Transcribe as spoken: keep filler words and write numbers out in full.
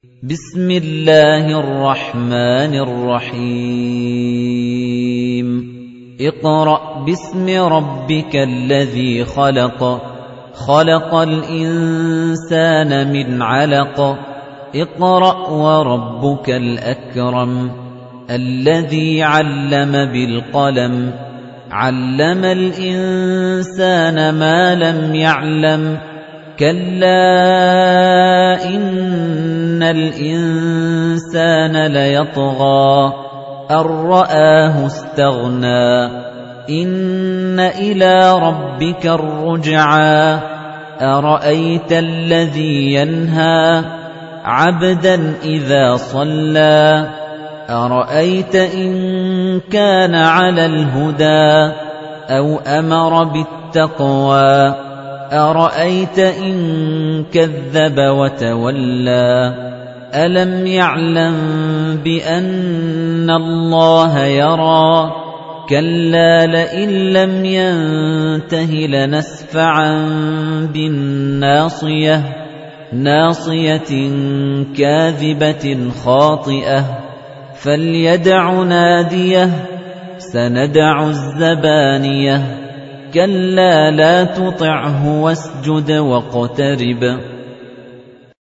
بسم الله الرحمن الرحيم اقرأ باسم ربك الذي خلق خلق الإنسان من علق اقرأ وربك الأكرم الذي علم بالقلم علم الإنسان ما لم يعلم كلا إن الإنسان ليطغى أن رآه استغنى إن إلى ربك الرجعى أرأيت الذي ينهى عبدا إذا صلى أرأيت إن كان على الهدى أو أمر بالتقوى أرأيت إن كذب وتولى ألم يعلم بأن الله يرى كلا لئن لم ينته لنسفعا بالناصية ناصية كاذبة خاطئة فليدع ناديه سندع الزبانية كلا لا تطعه واسجد واقترب